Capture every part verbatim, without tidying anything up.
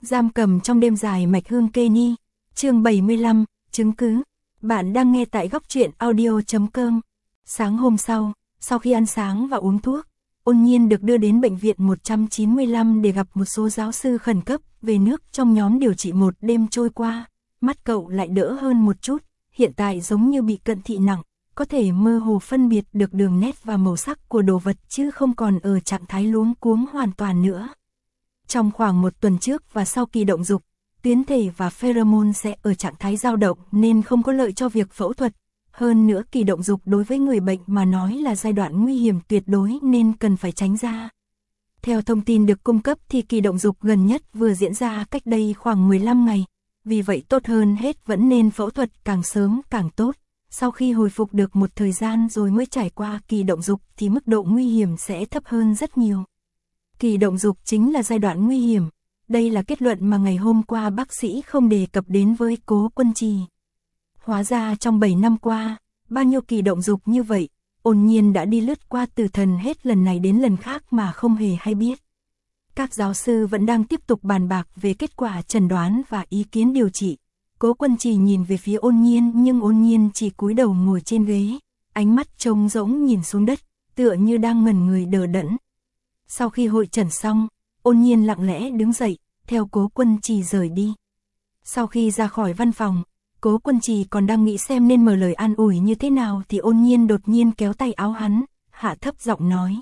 Giam cầm trong đêm dài mạch hương kê ni. Chương bảy mươi lăm, chứng cứ. Bạn đang nghe tại góc truyện audio chấm com. Sáng hôm sau, sau khi ăn sáng và uống thuốc, Ôn Nhiên được đưa đến bệnh viện một trăm chín mươi lăm để gặp một số giáo sư khẩn cấp về nước trong nhóm điều trị. Một đêm trôi qua, mắt cậu lại đỡ hơn một chút, hiện tại giống như bị cận thị nặng, có thể mơ hồ phân biệt được đường nét và màu sắc của đồ vật chứ không còn ở trạng thái luống cuống hoàn toàn nữa. Trong khoảng một tuần trước và sau kỳ động dục, tuyến thể và pheromone sẽ ở trạng thái dao động nên không có lợi cho việc phẫu thuật. Hơn nữa kỳ động dục đối với người bệnh mà nói là giai đoạn nguy hiểm tuyệt đối nên cần phải tránh ra. Theo thông tin được cung cấp thì kỳ động dục gần nhất vừa diễn ra cách đây khoảng mười lăm ngày, vì vậy tốt hơn hết vẫn nên phẫu thuật càng sớm càng tốt. Sau khi hồi phục được một thời gian rồi mới trải qua kỳ động dục thì mức độ nguy hiểm sẽ thấp hơn rất nhiều. Kỳ động dục chính là giai đoạn nguy hiểm. Đây là kết luận mà ngày hôm qua bác sĩ không đề cập đến với Cố Quân Trì. Hóa ra trong bảy năm qua, bao nhiêu kỳ động dục như vậy, Ôn Nhiên đã đi lướt qua từ thần hết lần này đến lần khác mà không hề hay biết. Các giáo sư vẫn đang tiếp tục bàn bạc về kết quả chẩn đoán và ý kiến điều trị. Cố Quân Trì nhìn về phía Ôn Nhiên nhưng Ôn Nhiên chỉ cúi đầu ngồi trên ghế, ánh mắt trống rỗng nhìn xuống đất, tựa như đang ngẩn người đờ đẫn. Sau khi hội chẩn xong, Ôn Nhiên lặng lẽ đứng dậy, theo Cố Quân Trì rời đi. Sau khi ra khỏi văn phòng, Cố Quân Trì còn đang nghĩ xem nên mở lời an ủi như thế nào thì Ôn Nhiên đột nhiên kéo tay áo hắn, hạ thấp giọng nói.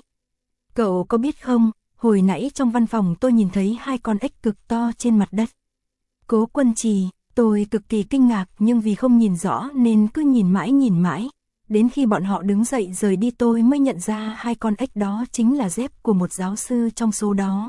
Cậu có biết không, hồi nãy trong văn phòng tôi nhìn thấy hai con ếch cực to trên mặt đất. Cố Quân Trì, tôi cực kỳ kinh ngạc nhưng vì không nhìn rõ nên cứ nhìn mãi nhìn mãi. Đến khi bọn họ đứng dậy rời đi tôi mới nhận ra hai con ếch đó chính là dép của một giáo sư trong số đó.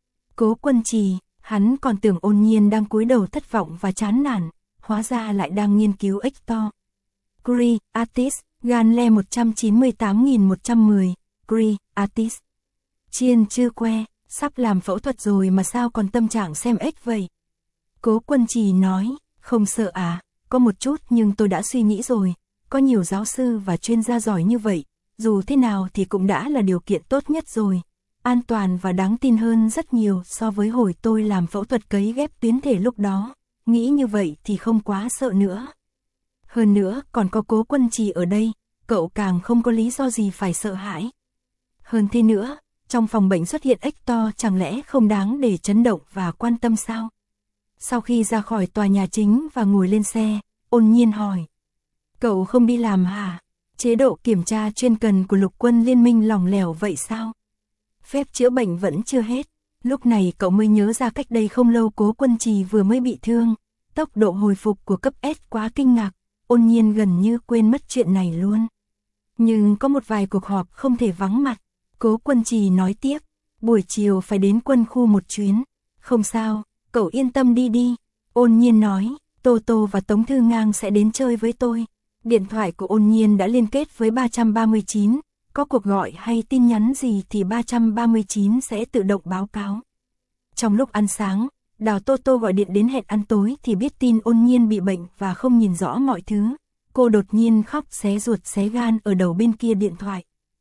Cố Quân Trì, hắn còn tưởng Ôn Nhiên đang cúi đầu thất vọng và chán nản, hóa ra lại đang nghiên cứu ếch to. Gri, Artis, Ganle một trăm chín mươi tám nghìn một trăm mười, Gri, Artis. Chiên chưa que, sắp làm phẫu thuật rồi mà sao còn tâm trạng xem ếch vậy? Cố Quân Trì nói, không sợ à, có một chút nhưng tôi đã suy nghĩ rồi, có nhiều giáo sư và chuyên gia giỏi như vậy, dù thế nào thì cũng đã là điều kiện tốt nhất rồi, an toàn và đáng tin hơn rất nhiều so với hồi tôi làm phẫu thuật cấy ghép tuyến thể lúc đó, nghĩ như vậy thì không quá sợ nữa. Hơn nữa còn có Cố Quân Trì ở đây, cậu càng không có lý do gì phải sợ hãi. Hơn thế nữa, trong phòng bệnh xuất hiện ếch to chẳng lẽ không đáng để chấn động và quan tâm sao? Sau khi ra khỏi tòa nhà chính và ngồi lên xe, Ôn Nhiên hỏi. Cậu không đi làm hả? Chế độ kiểm tra chuyên cần của lục quân liên minh lỏng lẻo vậy sao? Phép chữa bệnh vẫn chưa hết. Lúc này cậu mới nhớ ra cách đây không lâu Cố Quân Trì vừa mới bị thương. Tốc độ hồi phục của cấp S quá kinh ngạc. Ôn Nhiên gần như quên mất chuyện này luôn. Nhưng có một vài cuộc họp không thể vắng mặt. Cố Quân Trì nói tiếp. Buổi chiều phải đến quân khu một chuyến. Không sao, cậu yên tâm đi đi. Ôn Nhiên nói. Tô Tô và Tống Thư Ngang sẽ đến chơi với tôi. Điện thoại của Ôn Nhiên đã liên kết với ba trăm ba mươi chín. Có cuộc gọi hay tin nhắn gì thì ba trăm ba mươi chín sẽ tự động báo cáo. Trong lúc ăn sáng, Đào Tô Tô gọi điện đến hẹn ăn tối thì biết tin Ôn Nhiên bị bệnh và không nhìn rõ mọi thứ. Cô đột nhiên khóc xé ruột xé gan ở đầu bên kia điện thoại.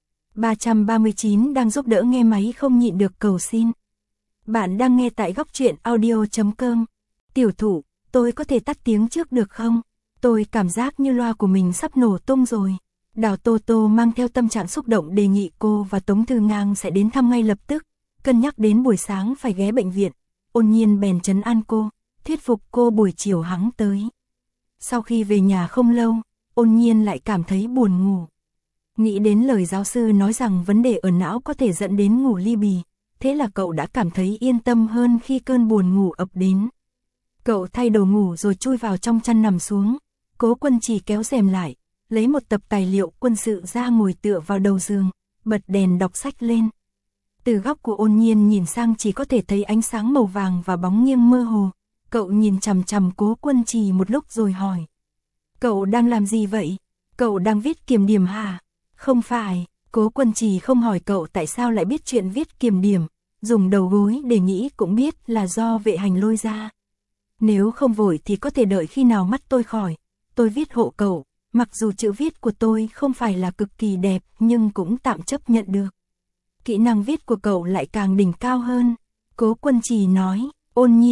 ba trăm ba mươi chín đang giúp đỡ nghe máy không nhịn được cầu xin. Bạn đang nghe tại góc truyện audio chấm com. Tiểu thủ, tôi có thể tắt tiếng trước được không? Tôi cảm giác như loa của mình sắp nổ tung rồi. Đào Tô Tô mang theo tâm trạng xúc động đề nghị cô và Tống Thư Ngang sẽ đến thăm ngay lập tức. Cân nhắc đến buổi sáng phải ghé bệnh viện, Ôn Nhiên bèn trấn an cô, thuyết phục cô buổi chiều hắn tới. Sau khi về nhà không lâu, Ôn Nhiên lại cảm thấy buồn ngủ. Nghĩ đến lời giáo sư nói rằng vấn đề ở não có thể dẫn đến ngủ li bì, thế là cậu đã cảm thấy yên tâm hơn khi cơn buồn ngủ ập đến. Cậu thay đồ ngủ rồi chui vào trong chăn nằm xuống. Cố Quân Trì kéo rèm lại, lấy một tập tài liệu quân sự ra ngồi tựa vào đầu giường, bật đèn đọc sách lên. Từ góc của Ôn Nhiên nhìn sang chỉ có thể thấy ánh sáng màu vàng và bóng nghiêng mơ hồ. Cậu nhìn chằm chằm Cố Quân Trì một lúc rồi hỏi. Cậu đang làm gì vậy? Cậu đang viết kiểm điểm hả? Không phải, Cố Quân Trì không hỏi cậu tại sao lại biết chuyện viết kiểm điểm, dùng đầu gối để nghĩ cũng biết là do vệ hành lôi ra. Nếu không vội thì có thể đợi khi nào mắt tôi khỏi, tôi viết hộ cậu, mặc dù chữ viết của tôi không phải là cực kỳ đẹp nhưng cũng tạm chấp nhận được. Kỹ năng viết của cậu lại càng đỉnh cao hơn. Cố Quân Trì nói, Ôn Nhiên,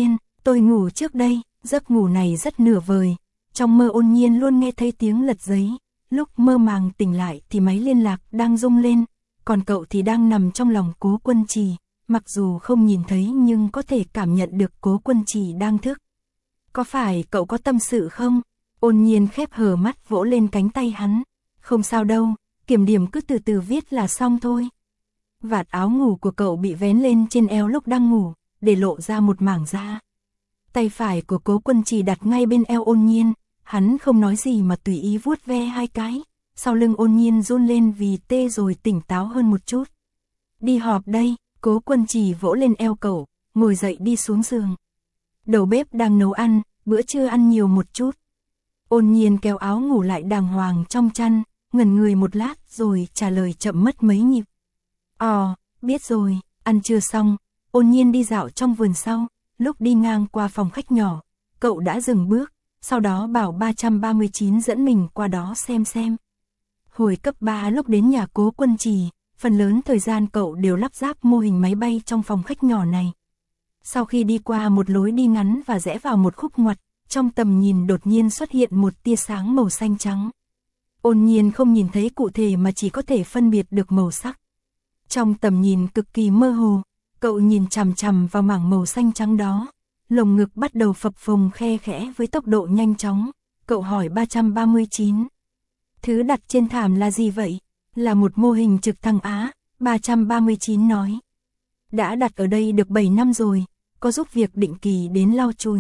Tôi ngủ trước đây, giấc ngủ này rất nửa vời. Trong mơ Ôn Nhiên luôn nghe thấy tiếng lật giấy, lúc mơ màng tỉnh lại thì máy liên lạc đang rung lên, còn cậu thì đang nằm trong lòng Cố Quân Trì, mặc dù không nhìn thấy nhưng có thể cảm nhận được Cố Quân Trì đang thức. Có phải cậu có tâm sự không? Ôn Nhiên khép hờ mắt vỗ lên cánh tay hắn. Không sao đâu, kiểm điểm cứ từ từ viết là xong thôi. Vạt áo ngủ của cậu bị vén lên trên eo lúc đang ngủ, để lộ ra một mảng da. Tay phải của Cố Quân Trì đặt ngay bên eo Ôn Nhiên, hắn không nói gì mà tùy ý vuốt ve hai cái. Sau lưng Ôn Nhiên run lên vì tê rồi tỉnh táo hơn một chút. Đi họp đây, Cố Quân Trì vỗ lên eo cậu, ngồi dậy đi xuống giường. Đầu bếp đang nấu ăn, bữa trưa ăn nhiều một chút. Ôn Nhiên kéo áo ngủ lại đàng hoàng trong chăn, ngẩn người một lát rồi trả lời chậm mất mấy nhịp. Ồ, biết rồi, ăn trưa xong, Ôn Nhiên đi dạo trong vườn sau, lúc đi ngang qua phòng khách nhỏ, cậu đã dừng bước, sau đó bảo ba trăm ba mươi chín dẫn mình qua đó xem xem. Hồi cấp ba lúc đến nhà Cố Quân Trì, phần lớn thời gian cậu đều lắp ráp mô hình máy bay trong phòng khách nhỏ này. Sau khi đi qua một lối đi ngắn và rẽ vào một khúc ngoặt, trong tầm nhìn đột nhiên xuất hiện một tia sáng màu xanh trắng. Ôn Nhiên không nhìn thấy cụ thể mà chỉ có thể phân biệt được màu sắc. Trong tầm nhìn cực kỳ mơ hồ, cậu nhìn chằm chằm vào mảng màu xanh trắng đó. Lồng ngực bắt đầu phập phồng khe khẽ với tốc độ nhanh chóng. Cậu hỏi ba trăm ba mươi chín. Thứ đặt trên thảm là gì vậy? Là một mô hình trực thăng Á, ba trăm ba mươi chín nói. Đã đặt ở đây được bảy năm rồi, có giúp việc định kỳ đến lau chùi.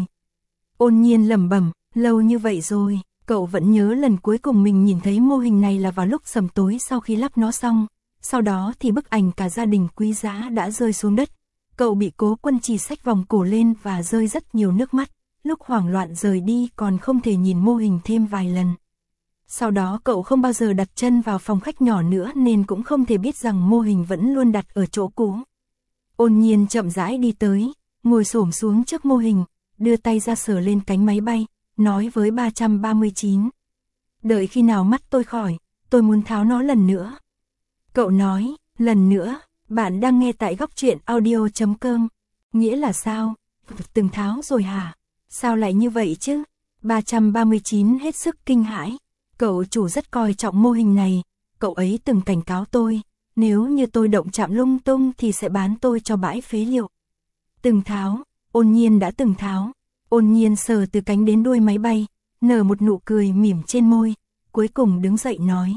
Ôn Nhiên lẩm bẩm, lâu như vậy rồi, cậu vẫn nhớ lần cuối cùng mình nhìn thấy mô hình này là vào lúc sầm tối sau khi lắp nó xong. Sau đó thì bức ảnh cả gia đình quý giá đã rơi xuống đất. Cậu bị Cố Quân Trì xách vòng cổ lên và rơi rất nhiều nước mắt. Lúc hoảng loạn rời đi còn không thể nhìn mô hình thêm vài lần. Sau đó cậu không bao giờ đặt chân vào phòng khách nhỏ nữa nên cũng không thể biết rằng mô hình vẫn luôn đặt ở chỗ cũ. Ôn Nhiên chậm rãi đi tới, ngồi xổm xuống trước mô hình, đưa tay ra sờ lên cánh máy bay, nói với ba trăm ba mươi chín. Đợi khi nào mắt tôi khỏi, tôi muốn tháo nó lần nữa. Cậu nói, lần nữa, bạn đang nghe tại góc truyện audio chấm com. Nghĩa là sao? Từng tháo rồi hả? Sao lại như vậy chứ? ba trăm ba mươi chín hết sức kinh hãi. Cậu chủ rất coi trọng mô hình này, cậu ấy từng cảnh cáo tôi, nếu như tôi động chạm lung tung thì sẽ bán tôi cho bãi phế liệu. Từng tháo, Ôn Nhiên đã từng tháo. Ôn Nhiên sờ từ cánh đến đuôi máy bay, nở một nụ cười mỉm trên môi, cuối cùng đứng dậy nói.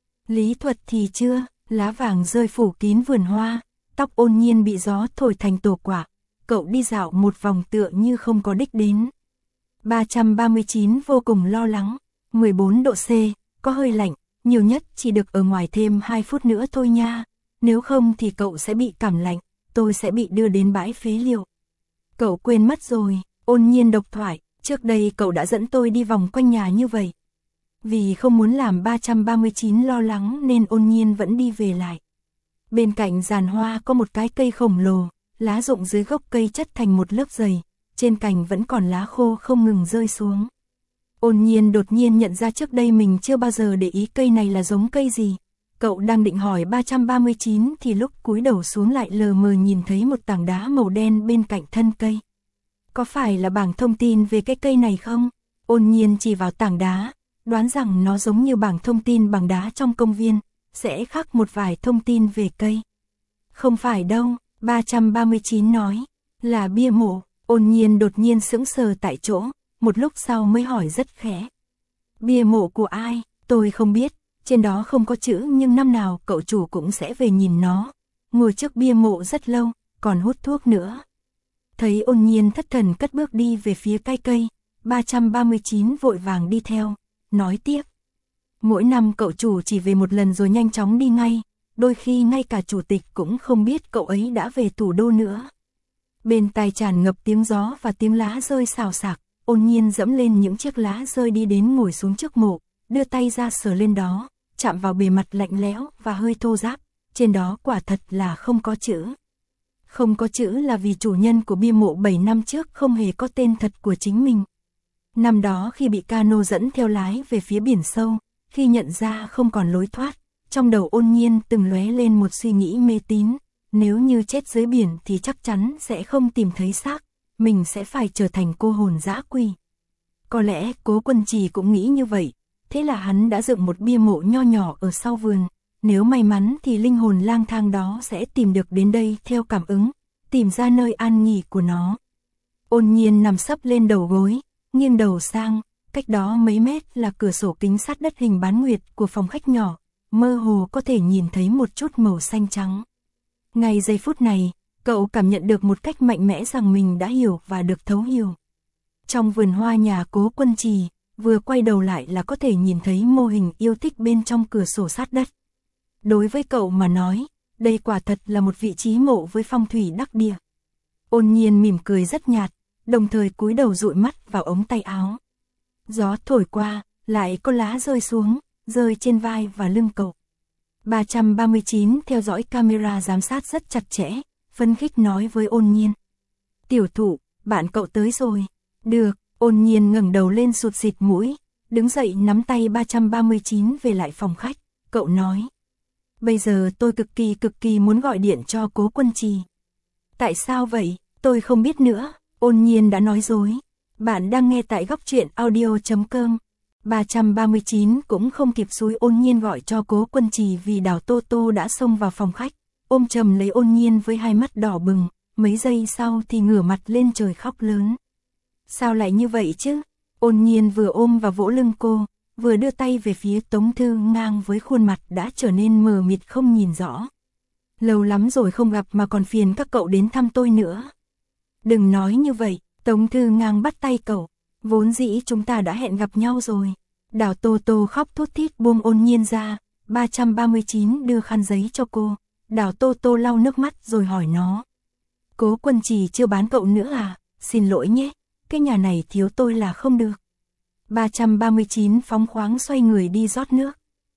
Lý thuật thì chưa, lá vàng rơi phủ kín vườn hoa, tóc Ôn Nhiên bị gió thổi thành tổ quả, cậu đi dạo một vòng tựa như không có đích đến. ba trăm ba mươi chín vô cùng lo lắng, mười bốn độ C, có hơi lạnh, nhiều nhất chỉ được ở ngoài thêm hai phút nữa thôi nha, nếu không thì cậu sẽ bị cảm lạnh, tôi sẽ bị đưa đến bãi phế liệu. Cậu quên mất rồi, Ôn Nhiên độc thoại, trước đây cậu đã dẫn tôi đi vòng quanh nhà như vậy. Vì không muốn làm ba trăm ba mươi chín lo lắng nên Ôn Nhiên vẫn đi về lại. Bên cạnh giàn hoa có một cái cây khổng lồ, lá rụng dưới gốc cây chất thành một lớp dày, trên cành vẫn còn lá khô không ngừng rơi xuống. Ôn Nhiên đột nhiên nhận ra trước đây mình chưa bao giờ để ý cây này là giống cây gì. Cậu đang định hỏi ba trăm ba mươi chín thì lúc cúi đầu xuống lại lờ mờ nhìn thấy một tảng đá màu đen bên cạnh thân cây. Có phải là bảng thông tin về cái cây này không? Ôn Nhiên chỉ vào tảng đá, đoán rằng nó giống như bảng thông tin bằng đá trong công viên, sẽ khắc một vài thông tin về cây. Không phải đâu, ba trăm ba mươi chín nói, là bia mộ. Ôn Nhiên đột nhiên sững sờ tại chỗ, một lúc sau mới hỏi rất khẽ. Bia mộ của ai? Tôi không biết, trên đó không có chữ nhưng năm nào cậu chủ cũng sẽ về nhìn nó. Ngồi trước bia mộ rất lâu, còn hút thuốc nữa. Thấy Ôn Nhiên thất thần cất bước đi về phía cái cây, ba trăm ba mươi chín vội vàng đi theo, nói tiếp. Mỗi năm cậu chủ chỉ về một lần rồi nhanh chóng đi ngay, đôi khi ngay cả chủ tịch cũng không biết cậu ấy đã về thủ đô nữa. Bên tai tràn ngập tiếng gió và tiếng lá rơi xào xạc, Ôn Nhiên dẫm lên những chiếc lá rơi đi đến ngồi xuống trước mộ, đưa tay ra sờ lên đó, chạm vào bề mặt lạnh lẽo và hơi thô ráp, trên đó quả thật là không có chữ. Không có chữ là vì chủ nhân của bia mộ bảy năm trước không hề có tên thật của chính mình. Năm đó khi bị cano dẫn theo lái về phía biển sâu, khi nhận ra không còn lối thoát, trong đầu Ôn Nhiên từng lóe lên một suy nghĩ mê tín, nếu như chết dưới biển thì chắc chắn sẽ không tìm thấy xác, mình sẽ phải trở thành cô hồn dã quỷ. Có lẽ Cố Quân Trì cũng nghĩ như vậy, thế là hắn đã dựng một bia mộ nho nhỏ ở sau vườn, nếu may mắn thì linh hồn lang thang đó sẽ tìm được đến đây theo cảm ứng, tìm ra nơi an nghỉ của nó. Ôn Nhiên nằm sấp lên đầu gối, nghiêng đầu sang, cách đó mấy mét là cửa sổ kính sát đất hình bán nguyệt của phòng khách nhỏ, mơ hồ có thể nhìn thấy một chút màu xanh trắng. Ngay giây phút này, cậu cảm nhận được một cách mạnh mẽ rằng mình đã hiểu và được thấu hiểu. Trong vườn hoa nhà Cố Quân Trì, vừa quay đầu lại là có thể nhìn thấy mô hình yêu thích bên trong cửa sổ sát đất. Đối với cậu mà nói, đây quả thật là một vị trí mộ với phong thủy đắc địa. Ôn Nhiên mỉm cười rất nhạt, đồng thời cúi đầu dụi mắt vào ống tay áo. Gió thổi qua, lại có lá rơi xuống, rơi trên vai và lưng cậu. ba trăm ba mươi chín theo dõi camera giám sát rất chặt chẽ, phấn khích nói với Ôn Nhiên. Tiểu thụ, bạn cậu tới rồi. Được, Ôn Nhiên ngẩng đầu lên sụt xịt mũi, đứng dậy nắm tay ba trăm ba mươi chín về lại phòng khách, cậu nói. Bây giờ tôi cực kỳ cực kỳ muốn gọi điện cho Cố Quân Trì. Tại sao vậy, tôi không biết nữa, Ôn Nhiên đã nói dối. Bạn đang nghe tại góc truyện audio chấm com. ba trăm ba mươi chín cũng không kịp xúi Ôn Nhiên gọi cho Cố Quân Trì vì Đào Tô Tô đã xông vào phòng khách, ôm chầm lấy Ôn Nhiên với hai mắt đỏ bừng, mấy giây sau thì ngửa mặt lên trời khóc lớn. Sao lại như vậy chứ? Ôn Nhiên vừa ôm và vỗ lưng cô, vừa đưa tay về phía Tống Thư Ngang với khuôn mặt đã trở nên mờ mịt không nhìn rõ. Lâu lắm rồi không gặp mà còn phiền các cậu đến thăm tôi nữa. Đừng nói như vậy, Tống Thư Ngang bắt tay cậu, vốn dĩ chúng ta đã hẹn gặp nhau rồi. Đào Tô Tô khóc thút thít buông Ôn Nhiên ra, ba trăm ba mươi chín đưa khăn giấy cho cô. Đào Tô Tô lau nước mắt rồi hỏi nó. Cố Quân Trì chưa bán cậu nữa à? Xin lỗi nhé, cái nhà này thiếu tôi là không được. ba trăm ba mươi chín phóng khoáng xoay người đi rót nước.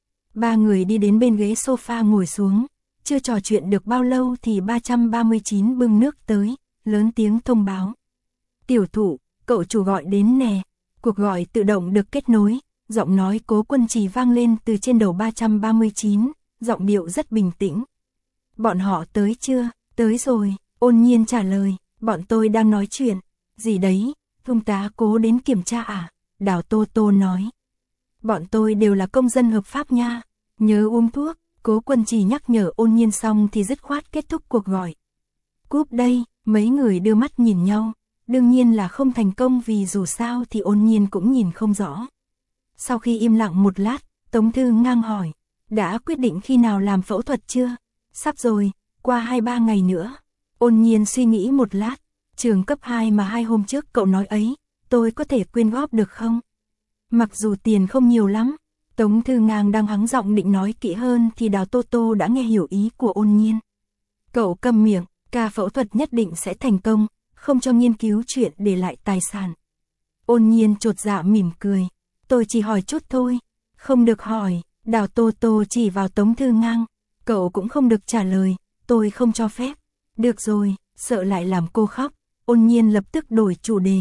Ba người đi đến bên ghế sofa ngồi xuống, chưa trò chuyện được bao lâu thì ba trăm ba mươi chín bưng nước tới, lớn tiếng thông báo. Tiểu thụ, cậu chủ gọi đến nè. Cuộc gọi tự động được kết nối, giọng nói Cố Quân Trì vang lên từ trên đầu ba trăm ba mươi chín, giọng điệu rất bình tĩnh. Bọn họ tới chưa? Tới rồi, Ôn Nhiên trả lời, bọn tôi đang nói chuyện. Gì đấy, Trung tá Cố đến kiểm tra à? Đào Tô Tô nói. Bọn tôi đều là công dân hợp pháp nha, nhớ uống thuốc. Cố Quân Trì nhắc nhở Ôn Nhiên xong thì dứt khoát kết thúc cuộc gọi. Cúp đây, mấy người đưa mắt nhìn nhau, đương nhiên là không thành công vì dù sao thì Ôn Nhiên cũng nhìn không rõ. Sau khi im lặng một lát, Tống Thư Ngang hỏi, đã quyết định khi nào làm phẫu thuật chưa? Sắp rồi, qua hai ba ngày nữa. Ôn Nhiên suy nghĩ một lát, trường cấp hai mà hai hôm trước cậu nói ấy, tôi có thể quyên góp được không? Mặc dù tiền không nhiều lắm. Tống Thư Ngang đang hắng giọng định nói kỹ hơn thì Đào Tô Tô đã nghe hiểu ý của Ôn Nhiên. Cậu câm miệng, ca phẫu thuật nhất định sẽ thành công, không cho nghiên cứu chuyện để lại tài sản. Ôn Nhiên chột dạ mỉm cười, tôi chỉ hỏi chút thôi. Không được hỏi, Đào Tô Tô chỉ vào Tống Thư Ngang, cậu cũng không được trả lời, tôi không cho phép. Được rồi, sợ lại làm cô khóc, Ôn Nhiên lập tức đổi chủ đề.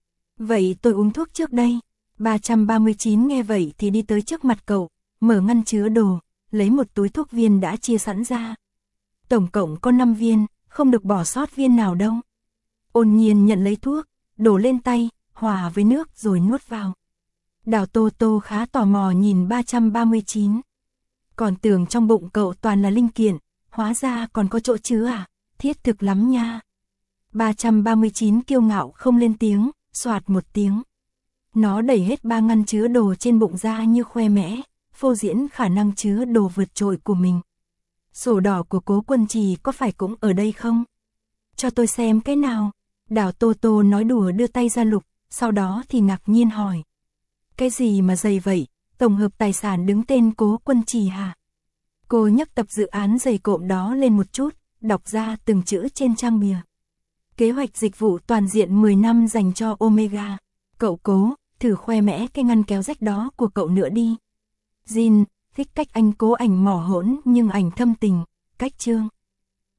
Vậy tôi uống thuốc trước đây. ba trăm ba mươi chín nghe vậy thì đi tới trước mặt cậu, mở ngăn chứa đồ, lấy một túi thuốc viên đã chia sẵn ra. Tổng cộng có năm viên, không được bỏ sót viên nào đâu. Ôn Nhiên nhận lấy thuốc, đổ lên tay, hòa với nước rồi nuốt vào. Đào Tô Tô khá tò mò nhìn ba trăm ba mươi chín. Còn tưởng trong bụng cậu toàn là linh kiện, hóa ra còn có chỗ chứa à, thiết thực lắm nha. ba trăm ba mươi chín kiêu ngạo không lên tiếng, soạt một tiếng. Nó đẩy hết ba ngăn chứa đồ trên bụng ra như khoe mẽ, phô diễn khả năng chứa đồ vượt trội của mình. Sổ đỏ của Cố Quân Trì có phải cũng ở đây không? Cho tôi xem cái nào. Đào Tô Tô nói đùa đưa tay ra lục, sau đó thì ngạc nhiên hỏi. Cái gì mà dày vậy, tổng hợp tài sản đứng tên Cố Quân Trì hả? Cô nhấc tập dự án dày cộm đó lên một chút, đọc ra từng chữ trên trang bìa. Kế hoạch dịch vụ toàn diện mười năm dành cho Omega. Cậu Cố, thử khoe mẽ cái ngăn kéo rách đó của cậu nữa đi. Jin, thích cách anh Cố ảnh mỏ hỗn nhưng ảnh thâm tình, cách chương.